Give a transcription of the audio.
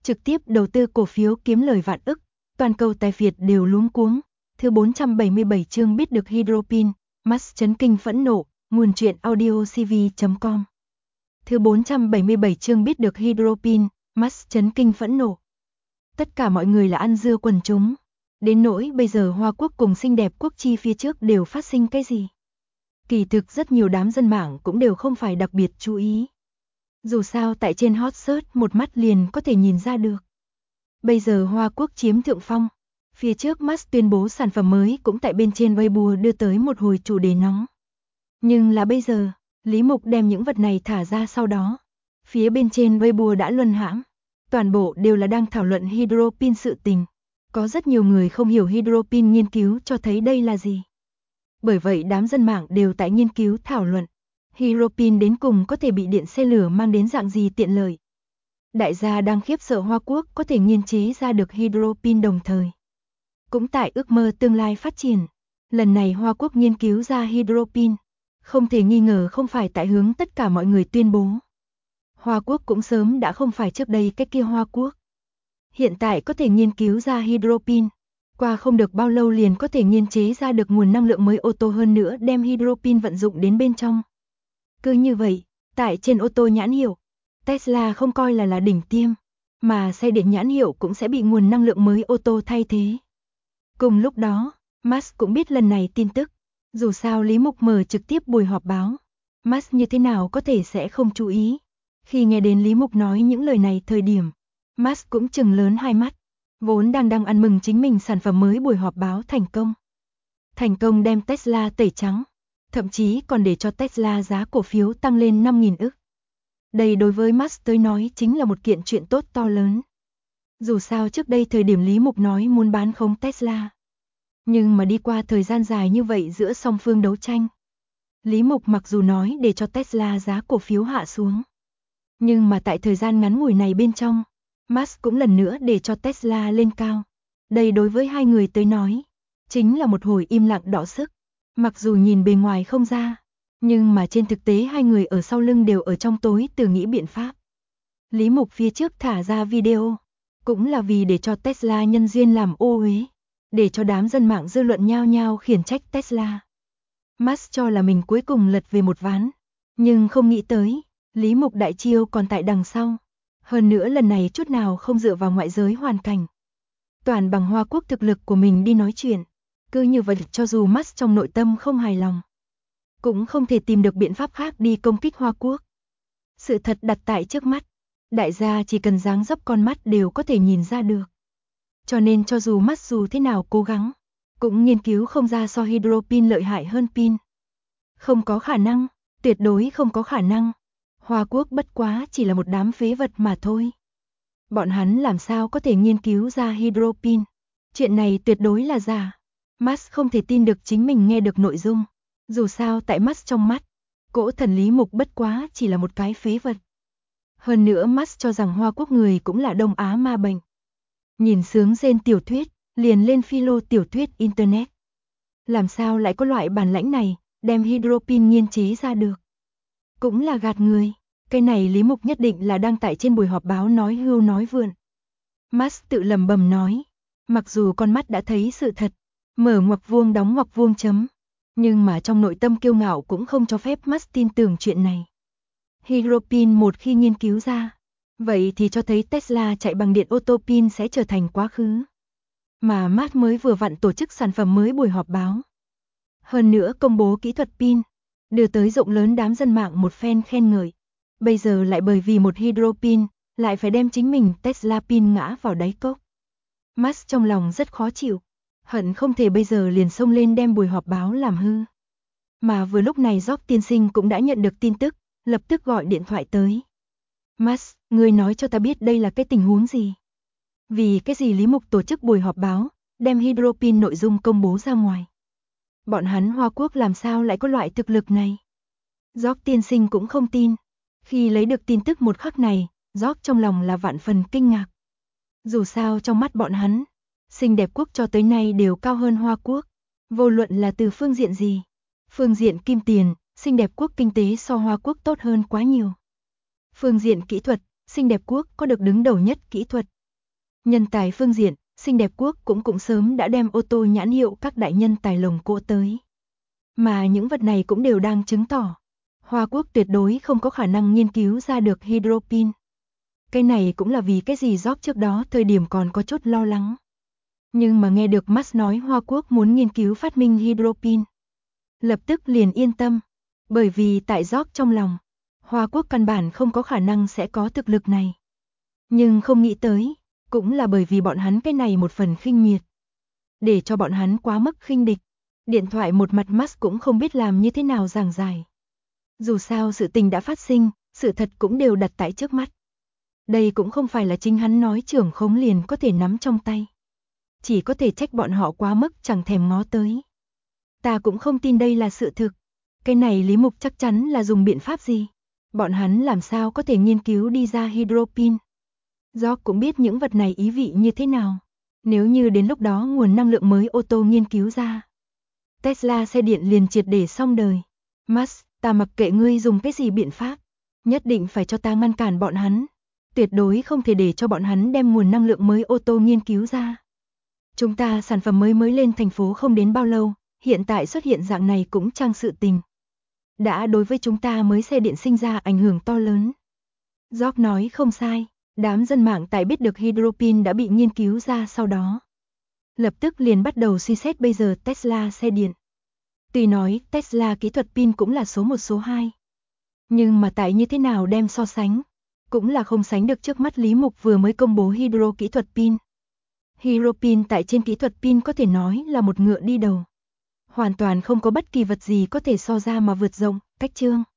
trực tiếp đầu tư cổ phiếu kiếm lời vạn ức, toàn cầu tài phiệt đều luống cuống. Thứ 477 chương biết được Hydropin, Musk chấn kinh phẫn nộ, nguồn truyện audiocv.com. Thứ 477 chương biết được Hydropin, Musk chấn kinh phẫn nộ. Tất cả mọi người là ăn dưa quần chúng. Đến nỗi bây giờ Hoa Quốc cùng xinh đẹp quốc chi phía trước đều phát sinh cái gì? Kỳ thực rất nhiều đám dân mạng cũng đều không phải đặc biệt chú ý. Dù sao tại trên hot search một mắt liền có thể nhìn ra được. Bây giờ Hoa Quốc chiếm thượng phong. Phía trước Musk tuyên bố sản phẩm mới cũng tại bên trên Weibo đưa tới một hồi chủ đề nóng. Nhưng là bây giờ, Lý Mục đem những vật này thả ra sau đó. Phía bên trên Weibo đã luân hãm. Toàn bộ đều là đang thảo luận Hydropin sự tình. Có rất nhiều người không hiểu Hydropin nghiên cứu cho thấy đây là gì. Bởi vậy đám dân mạng đều tại nghiên cứu thảo luận. Hydropin đến cùng có thể bị điện xe lửa mang đến dạng gì tiện lợi. Đại gia đang khiếp sợ Hoa Quốc có thể nghiên chế ra được Hydropin đồng thời. Cũng tại ước mơ tương lai phát triển. Lần này Hoa Quốc nghiên cứu ra Hydropin. Không thể nghi ngờ không phải tại hướng tất cả mọi người tuyên bố. Hoa Quốc cũng sớm đã không phải trước đây cái kia Hoa Quốc. Hiện tại có thể nghiên cứu ra Hydropin. Qua không được bao lâu liền có thể nghiên chế ra được nguồn năng lượng mới ô tô hơn nữa đem Hydropin vận dụng đến bên trong. Cứ như vậy, tại trên ô tô nhãn hiệu, Tesla không coi là đỉnh tiêm, mà xe điện nhãn hiệu cũng sẽ bị nguồn năng lượng mới ô tô thay thế. Cùng lúc đó, Musk cũng biết lần này tin tức, dù sao Lý Mục mở trực tiếp buổi họp báo. Musk như thế nào có thể sẽ không chú ý. Khi nghe đến Lý Mục nói những lời này thời điểm, Musk cũng trừng lớn hai mắt, vốn đang ăn mừng chính mình sản phẩm mới buổi họp báo thành công. Thành công đem Tesla tẩy trắng, thậm chí còn để cho Tesla giá cổ phiếu tăng lên 5.000 ức. Đây đối với Musk tới nói chính là một kiện chuyện tốt to lớn. Dù sao trước đây thời điểm Lý Mục nói muốn bán khống Tesla. Nhưng mà đi qua thời gian dài như vậy giữa song phương đấu tranh. Lý Mục mặc dù nói để cho Tesla giá cổ phiếu hạ xuống. Nhưng mà tại thời gian ngắn ngủi này bên trong, Musk cũng lần nữa để cho Tesla lên cao. Đây đối với hai người tới nói, chính là một hồi im lặng đọ sức. Mặc dù nhìn bề ngoài không ra, nhưng mà trên thực tế hai người ở sau lưng đều ở trong tối từ nghĩ biện pháp. Lý Mục phía trước thả ra video, cũng là vì để cho Tesla nhân duyên làm ô uế, để cho đám dân mạng dư luận nhao nhao khiển trách Tesla. Musk cho là mình cuối cùng lật về một ván, nhưng không nghĩ tới, Lý Mục đại chiêu còn tại đằng sau. Hơn nữa lần này chút nào không dựa vào ngoại giới hoàn cảnh. Toàn bằng Hoa Quốc thực lực của mình đi nói chuyện. Cứ như vậy cho dù Musk trong nội tâm không hài lòng, cũng không thể tìm được biện pháp khác đi công kích Hoa Quốc. Sự thật đặt tại trước mắt, đại gia chỉ cần dáng dấp con mắt đều có thể nhìn ra được. Cho nên cho dù Musk dù thế nào cố gắng, cũng nghiên cứu không ra so Hydropin lợi hại hơn pin. Không có khả năng, tuyệt đối không có khả năng. Hoa Quốc bất quá chỉ là một đám phế vật mà thôi. Bọn hắn làm sao có thể nghiên cứu ra Hydropin? Chuyện này tuyệt đối là giả. Musk không thể tin được chính mình nghe được nội dung. Dù sao tại Musk trong mắt, cỗ thần Lý Mục bất quá chỉ là một cái phế vật. Hơn nữa Musk cho rằng Hoa Quốc người cũng là Đông Á ma bệnh. Nhìn sướng rên tiểu thuyết, liền lên philo tiểu thuyết Internet. Làm sao lại có loại bản lãnh này, đem Hydropin nghiên chế ra được? Cũng là gạt người. Cái này Lý Mục nhất định là đang tại trên buổi họp báo nói hưu nói vượn. Musk tự lẩm bẩm nói, mặc dù con mắt đã thấy sự thật, mở ngoặc vuông đóng ngoặc vuông chấm, nhưng mà trong nội tâm kiêu ngạo cũng không cho phép Musk tin tưởng chuyện này. Hydropin một khi nghiên cứu ra, vậy thì cho thấy Tesla chạy bằng điện ô tô pin sẽ trở thành quá khứ. Mà Musk mới vừa vặn tổ chức sản phẩm mới buổi họp báo. Hơn nữa công bố kỹ thuật pin, đưa tới rộng lớn đám dân mạng một phen khen ngợi. Bây giờ lại bởi vì một Hydropin, lại phải đem chính mình Tesla pin ngã vào đáy cốc. Musk trong lòng rất khó chịu, hận không thể bây giờ liền xông lên đem buổi họp báo làm hư. Mà vừa lúc này George tiên sinh cũng đã nhận được tin tức, lập tức gọi điện thoại tới. Musk, ngươi nói cho ta biết đây là cái tình huống gì? Vì cái gì Lý Mục tổ chức buổi họp báo, đem Hydropin nội dung công bố ra ngoài? Bọn hắn Hoa Quốc làm sao lại có loại thực lực này? George tiên sinh cũng không tin. Khi lấy được tin tức một khắc này, George trong lòng là vạn phần kinh ngạc. Dù sao trong mắt bọn hắn, xinh đẹp quốc cho tới nay đều cao hơn Hoa Quốc. Vô luận là từ phương diện gì. Phương diện kim tiền, xinh đẹp quốc kinh tế so Hoa Quốc tốt hơn quá nhiều. Phương diện kỹ thuật, xinh đẹp quốc có được đứng đầu nhất kỹ thuật, Nhân tài phương diện, xinh đẹp quốc cũng sớm đã đem ô tô nhãn hiệu các đại nhân tài lồng cỗ tới. Mà những vật này cũng đều đang chứng tỏ, Hoa Quốc tuyệt đối không có khả năng nghiên cứu ra được hydropin. Cái này cũng là vì cái gì Job trước đó thời điểm còn có chút lo lắng. Nhưng mà nghe được Max nói Hoa Quốc muốn nghiên cứu phát minh hydropin, lập tức liền yên tâm. Bởi vì tại Job trong lòng, Hoa Quốc căn bản không có khả năng sẽ có thực lực này. Nhưng không nghĩ tới, cũng là bởi vì bọn hắn cái này một phần khinh miệt. Để cho bọn hắn quá mức khinh địch. Điện thoại một mặt Max cũng không biết làm như thế nào giảng giải. Dù sao sự tình đã phát sinh, sự thật cũng đều đặt tại trước mắt. Đây cũng không phải là chính hắn nói trưởng khống liền có thể nắm trong tay. Chỉ có thể trách bọn họ quá mức chẳng thèm ngó tới. Ta cũng không tin đây là sự thực. Cái này Lý Mục chắc chắn là dùng biện pháp gì? Bọn hắn làm sao có thể nghiên cứu đi ra hydropin? Do cũng biết những vật này ý vị như thế nào. Nếu như đến lúc đó nguồn năng lượng mới ô tô nghiên cứu ra, Tesla xe điện liền triệt để xong đời. Musk, ta mặc kệ ngươi dùng cái gì biện pháp, nhất định phải cho ta ngăn cản bọn hắn. Tuyệt đối không thể để cho bọn hắn đem nguồn năng lượng mới ô tô nghiên cứu ra. Chúng ta sản phẩm mới lên thành phố không đến bao lâu, hiện tại xuất hiện dạng này cũng chẳng sự tình. Đã đối với chúng ta mới xe điện sinh ra ảnh hưởng to lớn. Job nói không sai, đám dân mạng tại biết được hydropin đã bị nghiên cứu ra sau đó. Lập tức liền bắt đầu suy xét bây giờ Tesla xe điện. Tuy nói Tesla kỹ thuật pin cũng là số 1 số 2. Nhưng mà tại như thế nào đem so sánh, cũng là không sánh được trước mắt Lý Mục vừa mới công bố hydro kỹ thuật pin. Hydropin tại trên kỹ thuật pin có thể nói là một ngựa đi đầu. Hoàn toàn không có bất kỳ vật gì có thể so ra mà vượt rộng, cách chương.